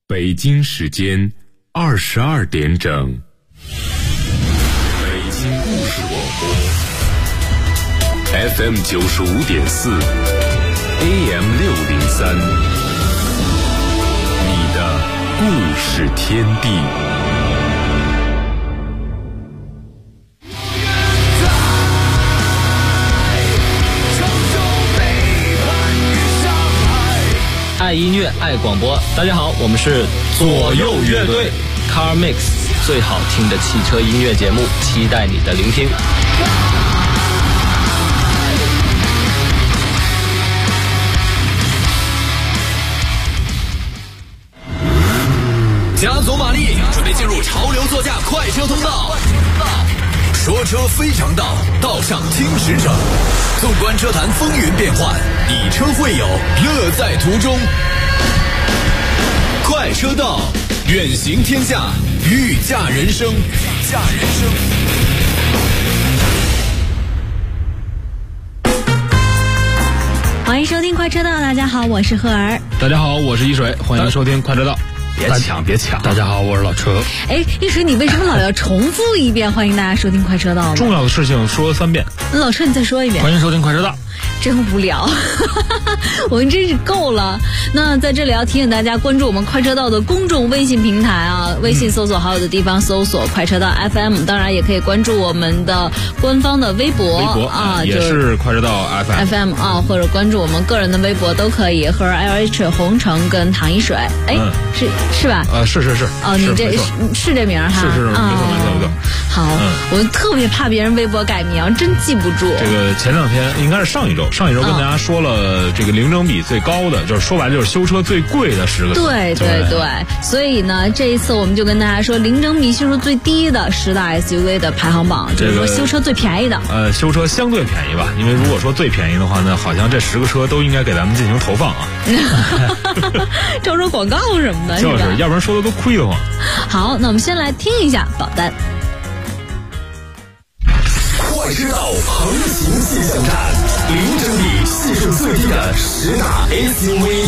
北京时间22点整，北京故事广播 FM 95.4 AM 603，你的故事天地。 爱音乐，爱广播。大家好，我们是左右乐队 Car Mix， 最好听的汽车音乐节目，期待你的聆听。 加足马力，准备进入潮流座驾快车通道。说车非常道，道上听实诚。纵观车坛风云变幻，以车会友，乐在途中。快车道，远行天下，御驾人生。 欢迎收听快车道，大家好，我是赫儿。 大家好，我是一水，欢迎收听快车道。 别抢！ 大家好，我是老车。 哎，一水，你为什么老要重复一遍？欢迎大家收听快车道。 重要的事情说3遍。 老车，你再说一遍。 欢迎收听快车道。 真无聊，我们真是够了。那在这里要提醒大家关注我们快车道的公众微信平台啊，微信搜索好友的地方搜索快车道 FM， 当然也可以关注我们的官方的微博啊， 也是快车道 FM 啊，或者关注我们个人的微博都可以，和 LH 红橙跟唐一水，哎，是吧？ 是哦，你这是这名哈？ 是没错。 好，我特别怕别人微博改名，真记不住。 这个前2天应该是上一周跟大家说了这个零整比最高的，就是说白了就是修车最贵的10个。 对，所以呢，这一次我们就跟大家说零整比修车最低的10大 SUV 的排行榜，就是说修车最便宜的。 修车相对便宜吧，因为如果说最便宜的话呢，好像这10个车都应该给咱们进行投放啊， 招收广告什么的， 就是，要不然说的都亏得慌。 好，那我们先来听一下保单。 快车道横行气象站，零整比系数最低的10大 SUV。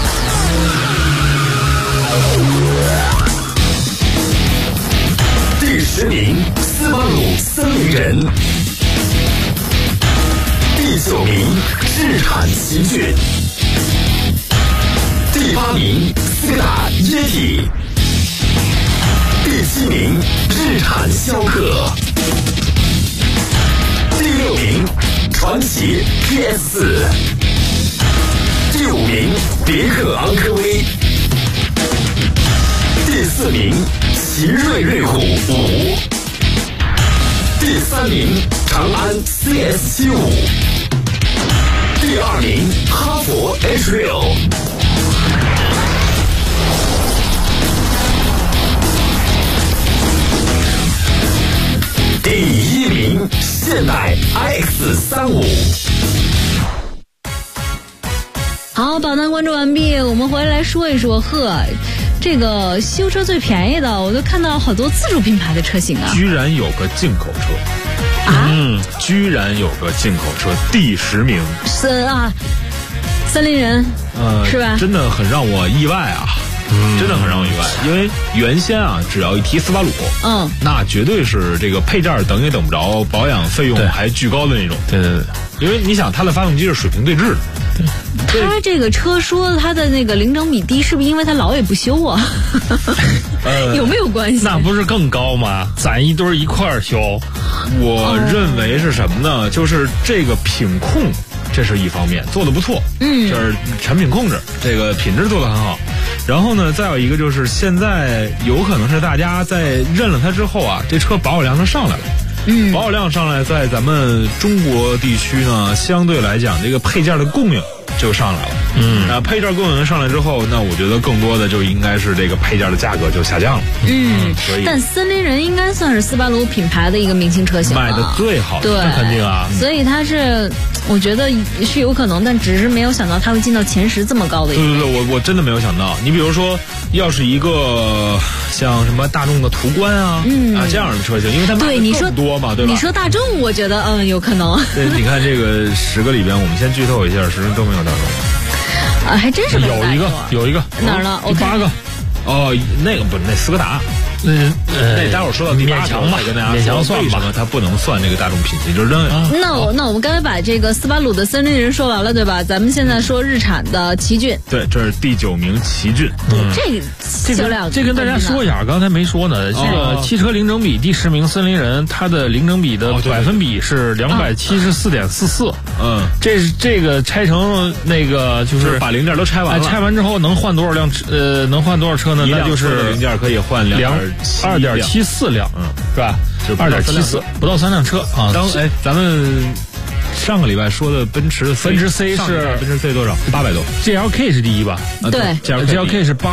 第10名，斯巴鲁森林人。第9名，日产奇骏。第8名，斯柯达耶体。第7名，日产逍客。第6名，传祺 PS4。第5名，别克昂科威。第4名，奇瑞虎5。第3名，长安 CS75。第2名，哈弗 H6。第1名，现代 iX35。 好，保单关注完毕，我们回来说一说，这个修车最便宜的，我都看到好多自主品牌的车型啊， 居然有个进口车啊！ 居然有个进口车，第10名。 森林人，是吧？ 真的很让我意外啊！真的很让我意外，因为原先啊，只要一提斯巴鲁，那绝对是这个配件等也等不着，保养费用还巨高的那种。对，因为你想，它的发动机是水平对置的。 他这个车说他的那个零整比低，是不是因为他老也不修啊？有没有关系？ 那不是更高吗？咱一堆一块儿修。我认为是什么呢？就是这个品控，这是一方面做得不错，就是产品控制，这个品质做得很好。然后呢，再有一个就是现在有可能是大家在认了它之后啊，这车保有量就上来了。保有量上来，在咱们中国地区呢，相对来讲，这个配件的供应就上来了。配件供应上来之后，那我觉得更多的就应该是这个配件的价格就下降了。所以， 但森林人应该算是斯巴鲁品牌的一个明星车型了， 卖的最好的， 对， 那肯定啊。 所以它是，我觉得是有可能，但只是没有想到它会进到前10这么高的一个。 对，我真的没有想到。你比如说，要是一个像什么大众的途观啊，这样的车型，因为它卖的更多嘛，对吧？ 你说大众，我觉得有可能。 对，你看这个10个里边，我们先剧透一下，10个都没有大众。 还真是没有一个哪儿呢？ 第8个。 哦，那个不，那斯柯达。那待会儿说到第8条吧，跟大家说为什么它不能算这个大众品级，就是扔。 那我们刚才把这个斯巴鲁的森林人说完了，对吧？咱们现在说日产的奇骏。 对，这是第9名奇骏。 这销量这跟大家说一下，刚才没说呢。这个汽车零整比第10名森林人，它的零整比的百分比是274.44。这个拆成那个就是把零件都拆完了。 拆完之后能换多少辆？能换多少车呢？那就是零件可以换 2.74辆，是吧？ 就 2.74，不到3辆车啊。 咱们上个礼拜说的奔驰 C 是奔驰 C 多少？800多。 GLK 是第一吧？ 对 ，GLK 是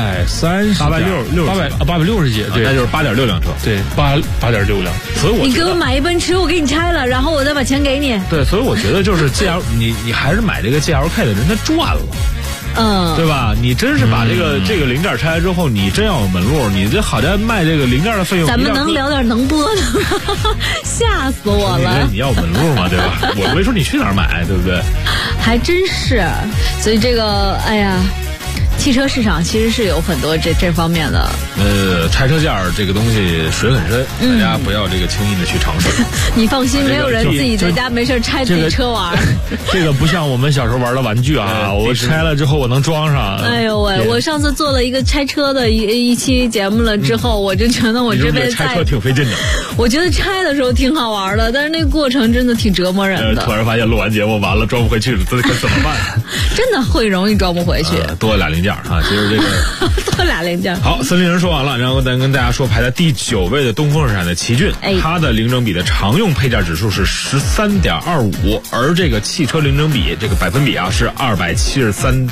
860几，对， 那就是8.6辆车。 对，8.6辆。 所以你给我买一奔驰，我给你拆了，然后我再把钱给你。 对，所以我觉得就是 你还是买这个 GLK 的人他赚了。对吧？你真是把这个零件拆了之后，你真要有门路，你这好在卖这个零件的费用。 咱们能聊点能播的吗？吓死我了！ 你要有门路嘛，对吧？我没说你去哪儿买，对不对？ 还真是，所以这个，哎呀。汽车市场其实是有很多这方面的。 拆车件这个东西水很深，大家不要这个轻易的去尝试。 你放心，没有人自己在家没事拆自己车玩。 这个不像我们小时候玩的玩具啊，我拆了之后我能装上。 哎呦喂！我上次做了一个拆车的一期节目了之后，我就觉得我这边拆车挺费劲的。 我觉得拆的时候挺好玩的，但是那个过程真的挺折磨人的。 突然发现录完节目完了装不回去，这可怎么办？ 真的会容易装不回去。 多俩零件啊，其实这个多俩零件。 好，森林人说完了，然后咱跟大家说排在第9位的东风日产的奇骏，它的零整比的常用配件指数是13.25%，而这个汽车零整比这个百分比啊是273%，273.62%。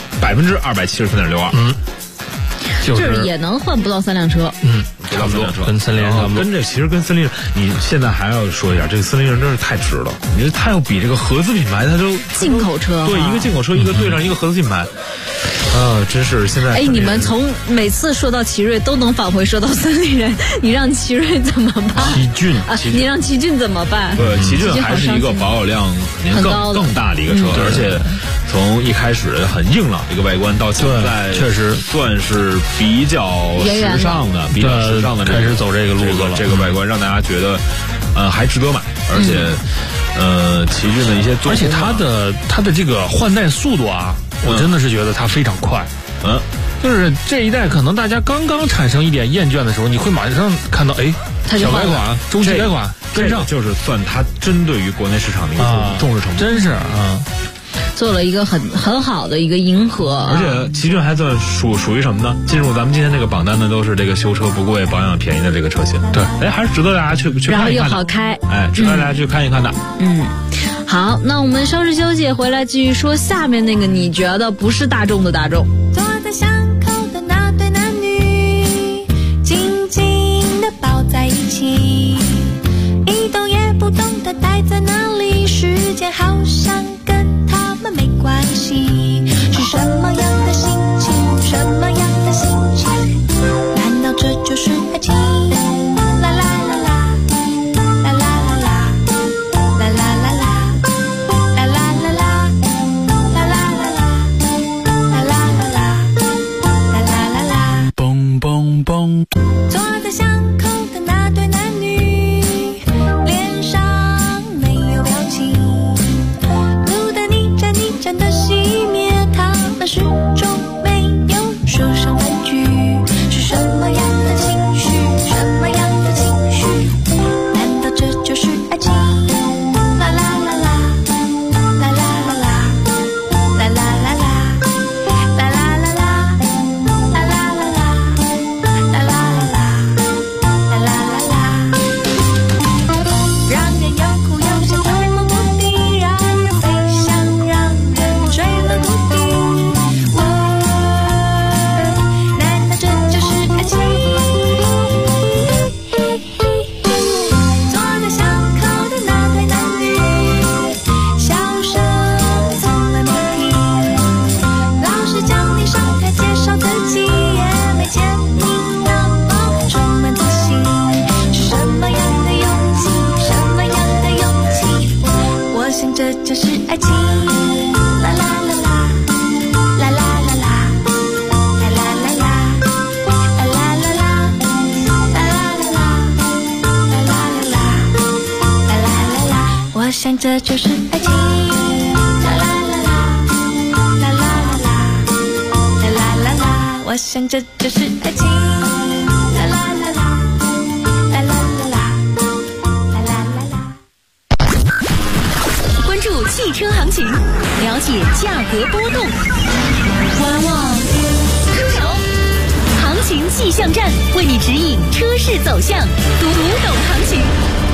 就是也能换不到3辆车， 差不多跟森林人差不多。 其实跟森林人，你现在还要说一下，这个森林人真是太值了。你它要比这个合资品牌，它就进口车， 对，一个进口车，一个对上一个合资品牌，真是现在。 你们从每次说到奇瑞都能返回说到森林人，你让奇瑞怎么办？ 奇骏你让奇骏怎么办？ 奇骏还是一个保有量更大的一个车，而且从一开始很硬朗的一个外观，到现在确实算是比较时尚的， 开始走这个路子了。 这个外观让大家觉得，还值得买，而且，奇骏的一些， 而且它的这个换代速度啊，我真的是觉得它非常快。就是这一代可能大家刚刚产生一点厌倦的时候，你会马上看到，小改款、中期改款跟上， 就是算它针对于国内市场的一个重视程度， 真是做了一个很好的一个迎合。 而且奇骏还算属于什么呢？进入咱们今天这个榜单的都是这个修车不贵、保养便宜的这个车型。 对， 还是值得大家去看一看的。 然后又好开， 值得大家去看一看的。 好，那我们稍事休息，回来继续说下面那个你觉得不是大众的大众。 坐在巷口的那对男女，紧紧地抱在一起，一动也不动地待在那里，时间好像跟他们没关系。是什么样的心情？什么样的心情？难道这就是爱情？啦啦啦啦，啦啦啦啦，啦啦啦啦，啦啦啦啦，啦啦啦啦，啦啦啦啦，啦啦啦啦，蹦蹦蹦。坐在巷口的那对男女， 这就是爱情。啦啦啦啦，啦啦啦啦，啦啦啦啦，我想这就是爱情。啦啦啦啦，啦啦啦啦，啦啦啦啦。 关注汽车行情，了解价格波动，观望出手，行情气象站为你指引车市走向，读懂行情。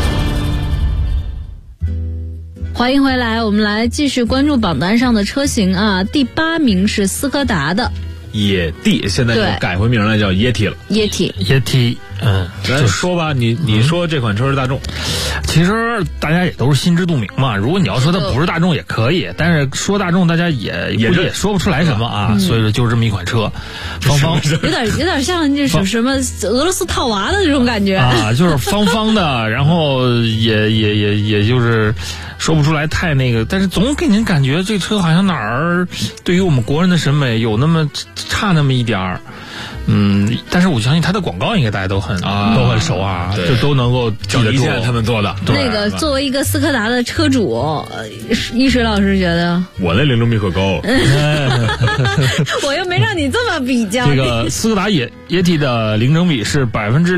欢迎回来，我们来继续关注榜单上的车型啊。第8名是斯柯达的野地，现在就改回名了，叫耶体了。 耶体， 来说吧，你说这款车是大众， 其实大家也都是心知肚明嘛。如果你要说它不是大众也可以，但是说大众大家也说不出来什么啊。所以说就是这么一款车，方方有点像这什么俄罗斯套娃的这种感觉啊，就是方方的，然后也就是说不出来太那个，但是总给您感觉这车好像哪儿对于我们国人的审美有那么差那么一点儿。但是我相信他的广告应该大家都很熟啊，就都能够记得住。 他们做的那个作为一个斯柯达的车主，一水老师觉得我那零中比可高， 我又没让你这么比较。 这个斯柯达野体的零整比是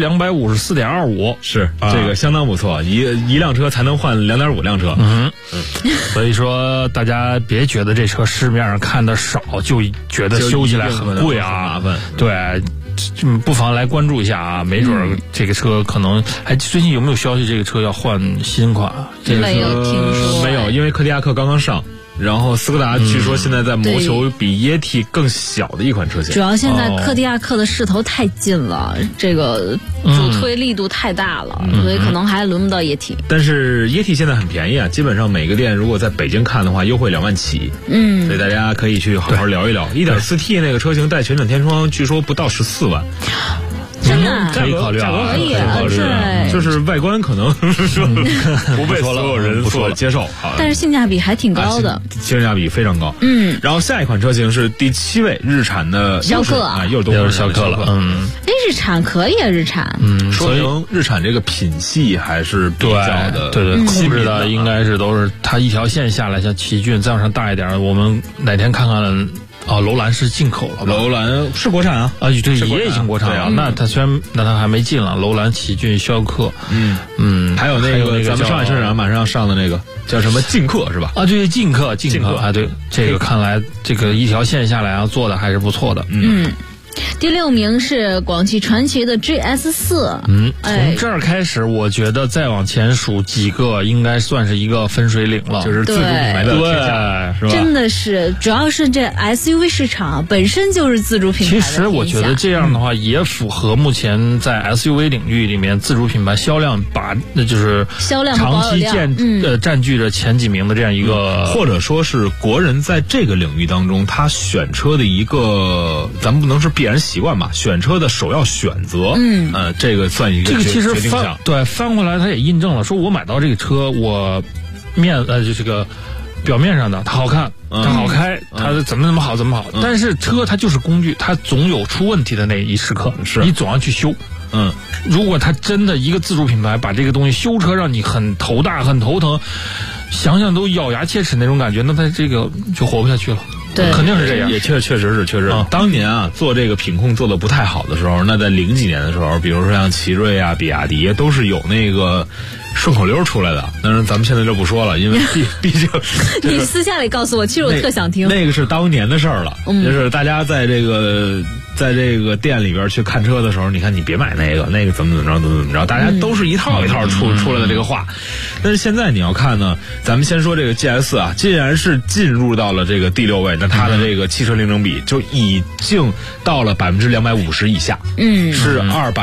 254.25%， 是这个相当不错，一辆车才能换2.5辆车。 所以说大家别觉得这车市面上看的少就觉得修起来很贵啊， 麻烦。 对。不妨来关注一下啊，没准这个车可能最近有没有消息这个车要换新款？这个没有听说， 没有，因为柯迪亚克刚刚上。然后斯柯达据说现在在谋求比耶体更小的一款车型。 主要现在柯迪亚克的势头太近了，这个主推力度太大了，所以可能还轮不到耶体。 但是耶体现在很便宜啊，基本上每个店如果在北京看的话，优惠2万起。所以大家可以去好好聊一聊。1.4T 那个车型带全景天窗，据说不到14万。 真的可以考虑啊， 可以考虑， 就是外观可能说不被所有人所接受， 但是性价比还挺高的， 性价比非常高。然后下一款车型是第7位，日产的逍客啊， 又是逍客了。 日产可以啊，日产， 说明日产这个品系还是比较的， 对，控制的应该是都是它一条线下来，像奇骏再往上大一点，我们哪天看看。楼兰是进口了吧？ 楼兰是国产啊， 对，也已经国产了。那它还没进了。楼兰、奇骏、逍客， 还有那个咱们上海车展马上要上的那个叫什么劲客是吧？ 对，劲客啊，对，这个看来这个一条线下来啊做的还是不错的。 第6名是广汽传祺的 GS4。 从这儿开始，我觉得再往前数几个，应该算是一个分水岭了， 就是自主品牌的天下，是吧？ 真的是，主要是这 SUV 市场本身就是自主品牌的天下。 其实我觉得这样的话，也符合目前在 SUV 领域里面自主品牌销量就是销量长期占据着前几名的这样一个， 或者说是国人在这个领域当中，他选车的一个，咱们不能是必然习惯吧，选车的首要选择，这个算一个其实翻回来，它也印证了，说我买到这个车，我就这个表面上的它好看，它好开，它怎么好，但是车它就是工具，它总有出问题的那一时刻，你总要去修。如果它真的一个自主品牌把这个东西修车让你很头大很头疼，想想都咬牙切齿那种感觉，那它这个就活不下去了。 对， 肯定是这样， 也确实是。当年啊，做这个品控做的不太好的时候，那在00几年的时候，比如说像奇瑞啊、比亚迪都是有那个顺口溜出来的。当然，咱们现在就不说了，因为毕竟你私下里告诉我，其实我特想听。 那个是当年的事儿了，就是大家在这个店里边去看车的时候，你看你别买那个怎么着，大家都是一套一套出来的这个话。但是现在你要看呢，咱们先说这个 GS 啊，既然是进入到了这个第6位，那它的这个汽车零整比就已经到了250%以下，是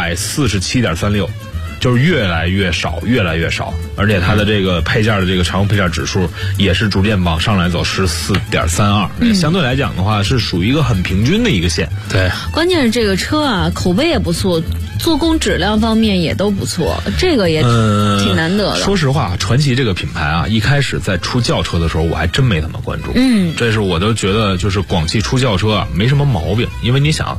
247.36%。就是越来越少，而且它的这个配件的这个常用配件指数也是逐渐往上来走，14.32，相对来讲的话是属于一个很平均的一个线。 对， 关键是这个车啊，口碑也不错，做工质量方面也都不错，这个也挺难得的。 说实话，传祺这个品牌啊，一开始在出轿车的时候，我还真没怎么关注。这是我都觉得就是广汽出轿车啊没什么毛病，因为你想它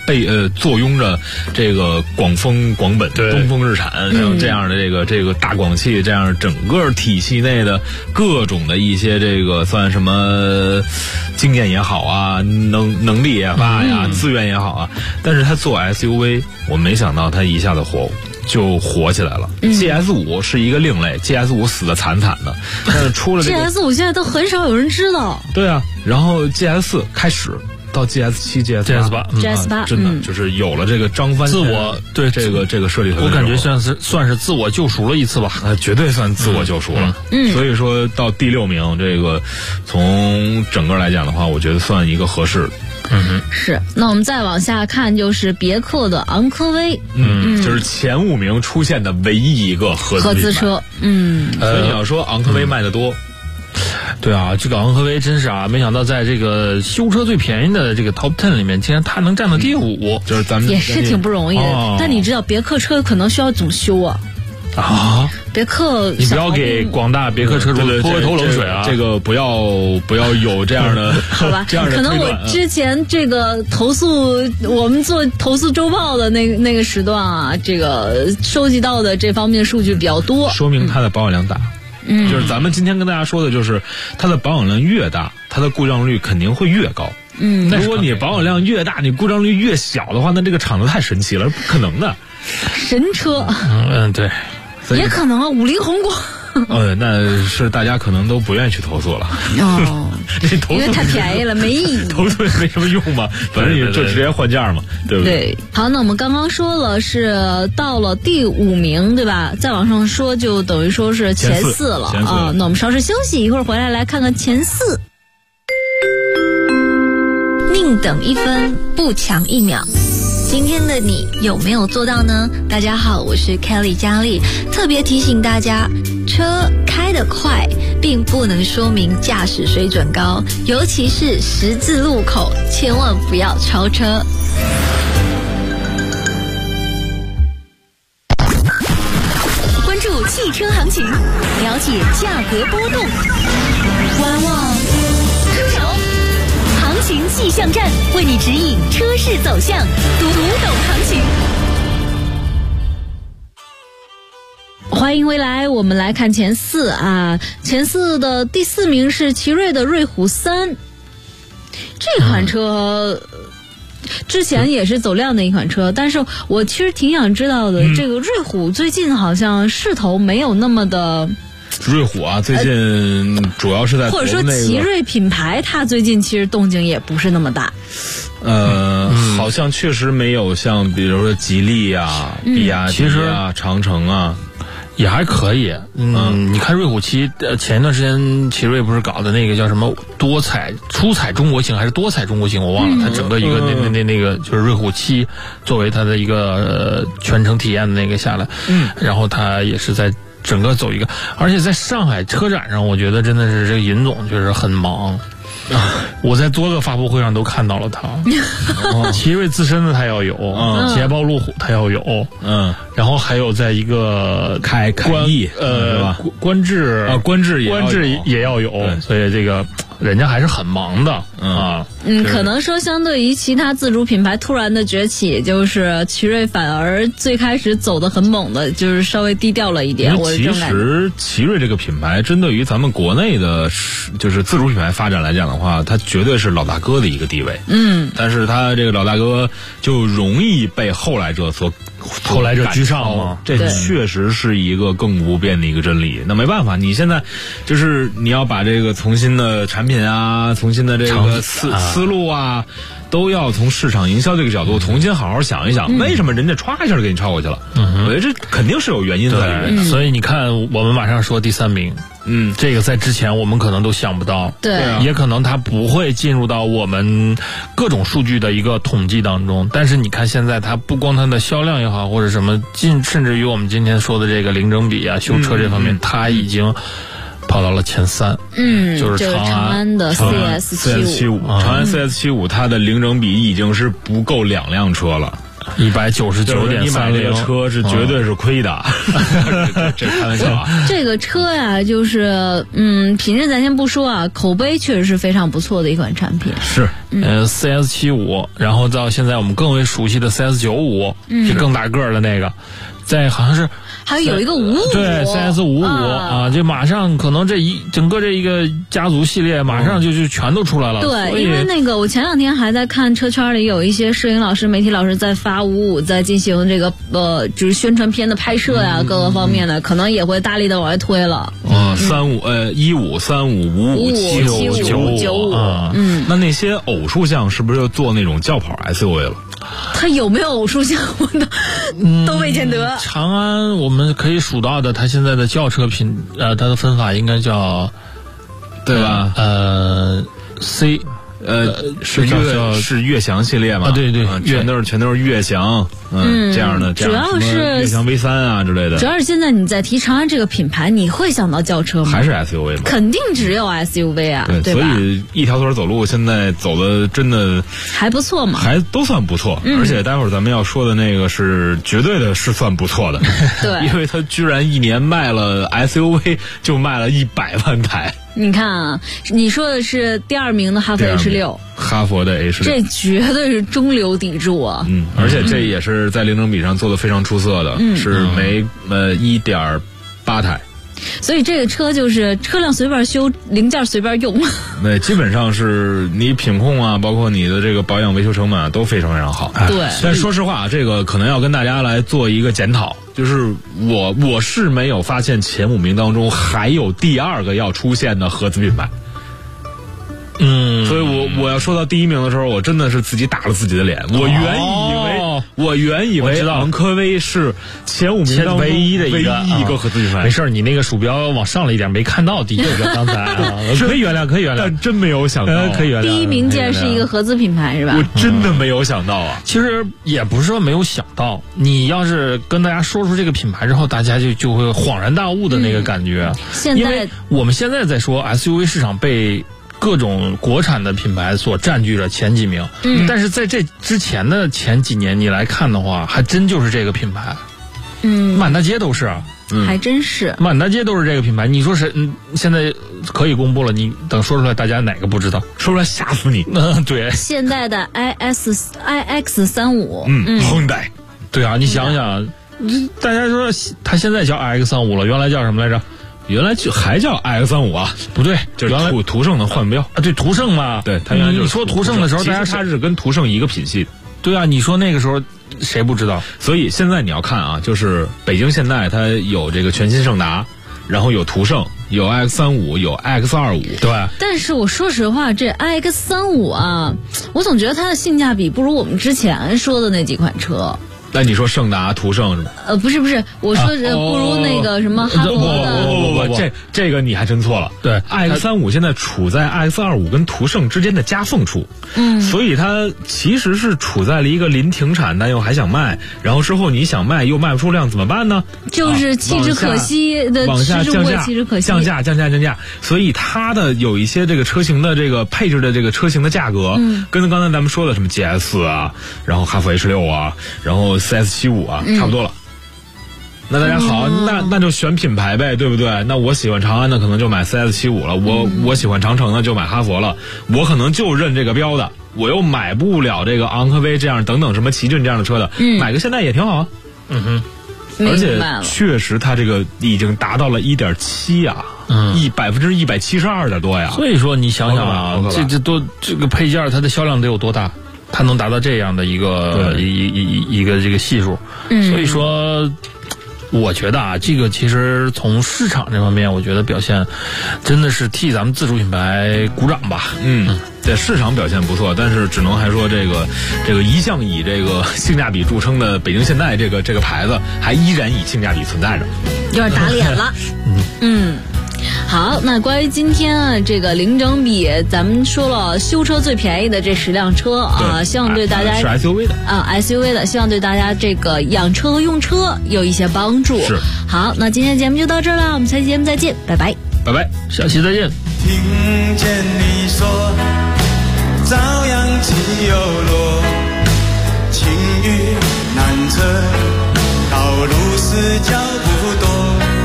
坐拥着这个广丰、广本、东风日产这样的这个大广汽这样整个体系内的各种的一些这个算什么经验也好啊，能力也罢呀，资源也好啊，但是他做 SUV， 我没想到他一下子就火起来了。GS5 是一个另类，GS5 死得惨惨的，但是出了这个 GS5 现在都很少有人知道。 对啊，然后 GS4 开始到 GS7、GS8，真的就是有了这个张帆自我对这个设计，我感觉算是自我救赎了一次吧， 绝对算自我救赎了。所以说到第6名，这个从整个来讲的话，我觉得算一个合适的。 是。那我们再往下看，就是别克的昂科威， 就是前5名出现的唯一一个合资车。所以你要说昂科威卖得多。 对啊，这个昂科威真是啊，没想到在这个修车最便宜的这个 Top 10里面，竟然它能占到第5， 就是咱们也是挺不容易的。但你知道别克车可能需要总修啊。别克， 你不要给广大别克车主泼一头冷水啊！ 这个不要有这样的， 好吧？ 这样的可能我之前这个投诉，我们做投诉周报的那个时段啊，这个收集到的这方面数据比较多， 说明它的保有量大。就是咱们今天跟大家说的，就是它的保有量越大，它的故障率肯定会越高。如果你保有量越大，你故障率越小的话，那这个厂子太神奇了，不可能的。 神车。 对。 也可能啊，五菱宏光。 那是大家可能都不愿意去投诉了。 因为太便宜了，没意义。 投诉也没什么用嘛，反正也就直接换价嘛，对不对？ 对。好，那我们刚刚说了是到了第5名，对吧？再往上说就等于说是前4了啊。那我们稍事休息，一会儿回来看看前4。 宁等1分，不抢1秒。今天的你有没有做到呢？大家好，我是 Kelly 佳丽，特别提醒大家，车开得快并不能说明驾驶水准高，尤其是十字路口，千万不要超车。关注汽车行情，了解价格波动，观望出手。行情气象站为你指引车市走向，读懂行情。 欢迎回来，我们来看前4啊。前4的第4名是奇瑞的瑞虎3，这款车之前也是走量的一款车，但是我其实挺想知道的，这个瑞虎最近好像势头没有那么的。 瑞虎啊，最近主要是在或者说奇瑞品牌，它最近其实动静也不是那么大。 好像确实没有像比如说吉利啊、比亚迪啊、长城啊， 也还可以。你看瑞虎7，前一段时间奇瑞不是搞的那个叫什么出彩中国行还是多彩中国行，我忘了。它整个一个那个就是瑞虎7作为它的一个全程体验的那个下来，然后它也是在。整个走一个，而且在上海车展上，我觉得真的是这个尹总就是很忙。我在多个发布会上都看到了他。奇瑞自身的他要有，捷豹路虎他要有，然后还有在一个凯翼观致也要有，所以这个人家还是很忙的啊。 可能说相对于其他自主品牌突然的崛起，就是奇瑞反而最开始走得很猛的，就是稍微低调了一点。 其实奇瑞这个品牌针对于咱们国内的就是自主品牌发展来讲的话，它绝对是老大哥的一个地位。但是它这个老大哥就容易被后来者居上嘛， 这确实是一个亘古不变的一个真理。那没办法，你现在就是你要把这个从新的产品啊，从新的这个思路啊，都要从市场营销这个角度重新好好想一想，为什么人家歘一下就给你超过去了？我觉得这肯定是有原因在里面的。 所以你看，我们马上说第3名。这个在之前我们可能都想不到， 对， 也可能它不会进入到我们各种数据的一个统计当中。但是你看现在它不光它的销量也好，或者什么甚至于我们今天说的这个零整比啊、修车这方面，它已经跑到了前3。就是长安的 CS75， 长安 CS75 它的零整比已经是不够2辆车了。 199.30， 你买这个车是绝对是亏的，这开玩笑啊。 这个车呀，就是品质咱先不说啊，口碑确实是非常不错的一款产品。 是 CS75，然后到现在我们更为熟悉的 CS95，是更大个的那个，在好像是。 还有一个55， 对 CS55啊，这马上可能整个这一个家族系列马上就全都出来了。 对，因为那个我前2天还在看车圈里有一些摄影老师、媒体老师在发55，在进行这个就是宣传片的拍摄呀，各个方面的可能也会大力的往外推了。 15、15、35、55、75、95。那些偶数项是不是又做那种轿跑 SUV 了？ 它有没有偶数项我都未见得。 长安我们可以数到的，它现在的轿车它的分法应该叫， 对吧 ？C。 是悦翔系列嘛？ 对对， 全都是悦翔，这样的， 主要是悦翔 V3啊之类的。 主要是现在你在提长安这个品牌，你会想到轿车吗？ 还是 SUV 吗？ 肯定只有 SUV 啊，对吧？ 所以一条腿走路现在走的真的还不错嘛， 还都算不错。而且待会儿咱们要说的那个是绝对的是算不错的， 对， 因为它居然一年卖了 SUV 就卖了100万台。 你看啊，你说的是第2名的哈弗 H6， 哈佛的 H6， 这绝对是中流砥柱啊！ 而且这也是在零整比上做的非常出色的，是每1.8台。 所以这个车就是车辆随便修，零件随便用。 对，基本上是你品控啊，包括你的这个保养维修成本啊，都非常非常好。 对， 但说实话，这个可能要跟大家来做一个检讨，就是我是没有发现前5名当中还有第2个要出现的合资品牌。所以我要说到第1名的时候，我真的是自己打了自己的脸。我原以为昂科威是前5名当中唯一的一个合资品牌。 没事，你那个鼠标往上了一点，没看到第1个刚才可以原谅， 但真没有想到， 可以原谅。 第1名竟然是一个合资品牌，是吧？ 我真的没有想到啊！ 其实也不是说没有想到，你要是跟大家说出这个品牌之后，大家就会恍然大悟的那个感觉。因为我们现在在说 SUV 市场被各种国产的品牌所占据了前几名，但是在这之前的前几年你来看的话，还真就是这个品牌，满大街都是， 还真是满大街都是这个品牌。你说是现在可以公布了，你等说出来，大家哪个不知道？ 说出来吓死你！ 对， 现在的 iX35， Hyundai， 对啊，你想想，大家说它现在叫 iX35了，原来叫什么来着？ 原来就还叫 iX35啊？ 不对， 就是途胜的换标啊。 对，途胜嘛。 对，它原来你说途胜的时候，大家它是跟途胜一个品系的。 对啊，你说那个时候谁不知道？ 所以现在你要看啊，就是北京现代它有这个全新胜达，然后有途胜，有 iX35，有 iX25。对。 但是我说实话，这 iX35啊，我总觉得它的性价比不如我们之前说的那几款车。 那你说胜达、途胜是吗？ 不是，我说不如那个什么哈佛的。 不，这个你还真错了。对 ，iX35 现在处在 iX25跟途胜之间的夹缝处，所以它其实是处在了一个临停产，但又还想卖，然后之后你想卖又卖不出量，怎么办呢？ 就是弃之可惜的， 往下降价， 弃之可惜， 降价，所以它的有一些这个车型的这个配置的这个车型的价格，跟刚才咱们说的什么 GS 啊，然后哈弗 H6 啊，然后CS75啊，差不多了。那大家好，那就选品牌呗，对不对？那我喜欢长安的可能就买 CS75 了，我喜欢长城的就买哈佛了，我可能就认这个标的，我又买不了这个昂科威这样等等什么奇骏这样的车的，买个现代也挺好啊。而且确实它这个已经达到了 1.7 啊，172的多呀。 所以说你想想啊，这个配件它的销量得有多大？它能达到这样的一个这个系数，所以说，我觉得啊，这个其实从市场这方面，我觉得表现真的是替咱们自主品牌鼓掌吧。 对，市场表现不错，但是只能还说这个一向以这个性价比著称的北京现代这个牌子，还依然以性价比存在着， 有点打脸了。好，那关于今天啊这个零整比，咱们说了修车最便宜的这10辆车啊，希望对大家是 SUV 的 SUV 的，希望对大家这个养车和用车有一些帮助。 是。 好，那今天节目就到这儿了，我们下期节目再见，拜拜， 拜拜， 下期再见。 听见你说，朝阳起又落，晴雨死角不多，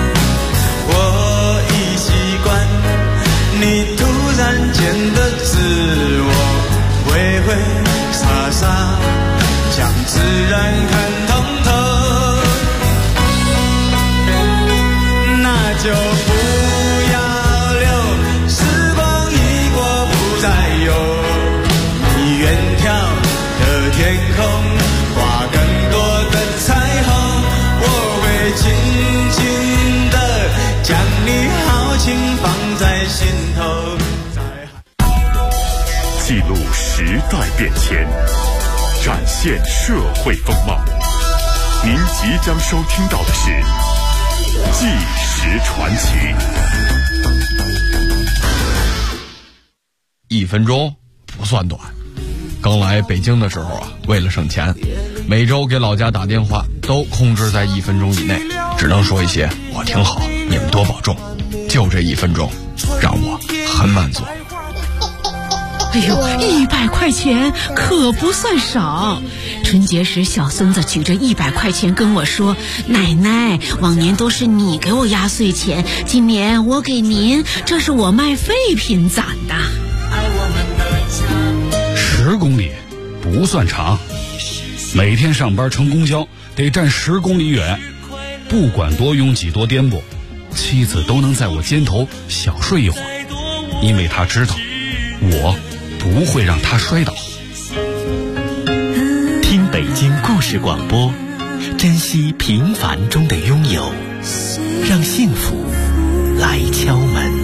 我已习惯你突然间的自我，挥挥洒洒将自然看通透，那就不要留，时光一过不再有，你远眺的天空画更多的彩虹，我会轻轻地将你豪情放在心头。 记录时代变迁，展现社会风貌。您即将收听到的是《纪实传奇》。 1分钟不算短。刚来北京的时候啊，为了省钱，每周给老家打电话都控制在1分钟以内，只能说一些我挺好，你们多保重。就这1分钟，让我很满足。 哎呦，100块钱可不算少。春节时，小孙子举着100块钱跟我说：“奶奶，往年都是你给我压岁钱，今年我给您，这是我卖废品攒的。 ”10公里不算长，每天上班乘公交得站10公里远，不管多拥挤多颠簸，妻子都能在我肩头小睡一会儿，因为她知道我不会让他摔倒。 听北京故事广播，珍惜平凡中的拥有，让幸福来敲门。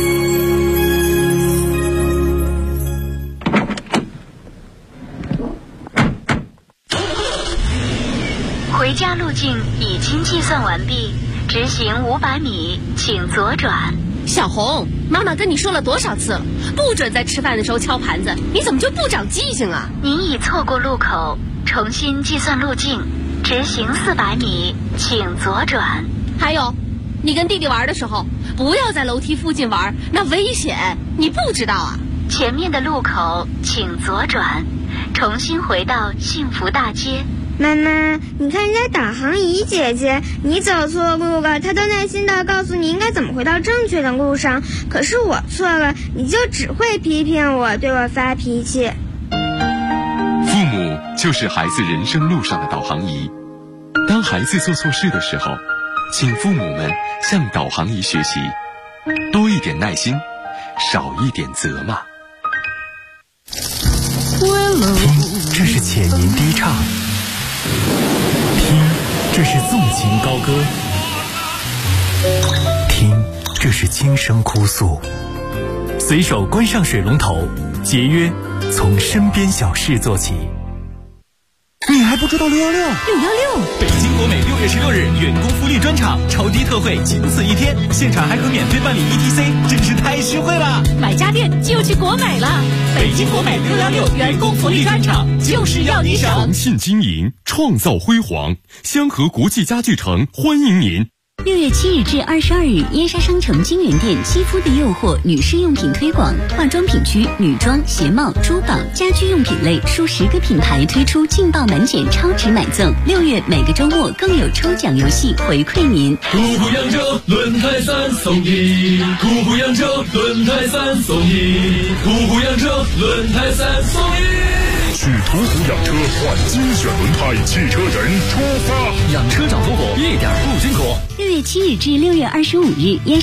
回家路径已经计算完毕，直行500米，请左转。 小红，妈妈跟你说了多少次了，不准在吃饭的时候敲盘子，你怎么就不长记性啊？ 您已错过路口，重新计算路径，直行400米，请左转。 还有，你跟弟弟玩的时候，不要在楼梯附近玩，那危险，你不知道啊？ 前面的路口请左转，重新回到幸福大街。 妈妈，你看人家导航仪姐姐，你走错路了，她都耐心地告诉你应该怎么回到正确的路上，可是我错了，你就只会批评我，对我发脾气。 父母就是孩子人生路上的导航仪，当孩子做错事的时候，请父母们向导航仪学习，多一点耐心，少一点责骂。 听，这是浅吟低唱。听，这是纵情高歌；听，这是轻声哭诉。随手关上水龙头，节约从身边小事做起。 你还不知道616？616， 北京国美6月16日员工福利专场，超低特惠，仅此1天，现场还可免费办理 ETC， 真是太实惠了！ 买家电就去国美了。 北京国美616员工福利专场，就是要你省。 诚信经营，创造辉煌，香河国际家具城欢迎您。 6月7日至22日，燕莎商城金源店肌肤的诱惑女士用品推广，化妆品区女装、鞋帽、珠宝、家居用品类数10个品牌推出劲爆满减超值买赠。6月每个周末更有抽奖游戏回馈您。 途虎扬州轮胎3送1，途虎扬州轮胎3送1，途虎扬州轮胎3送1。 去途虎养车换精选轮胎，汽车人出发。 养车找途虎，一点不辛苦。 6月7日至6月25日，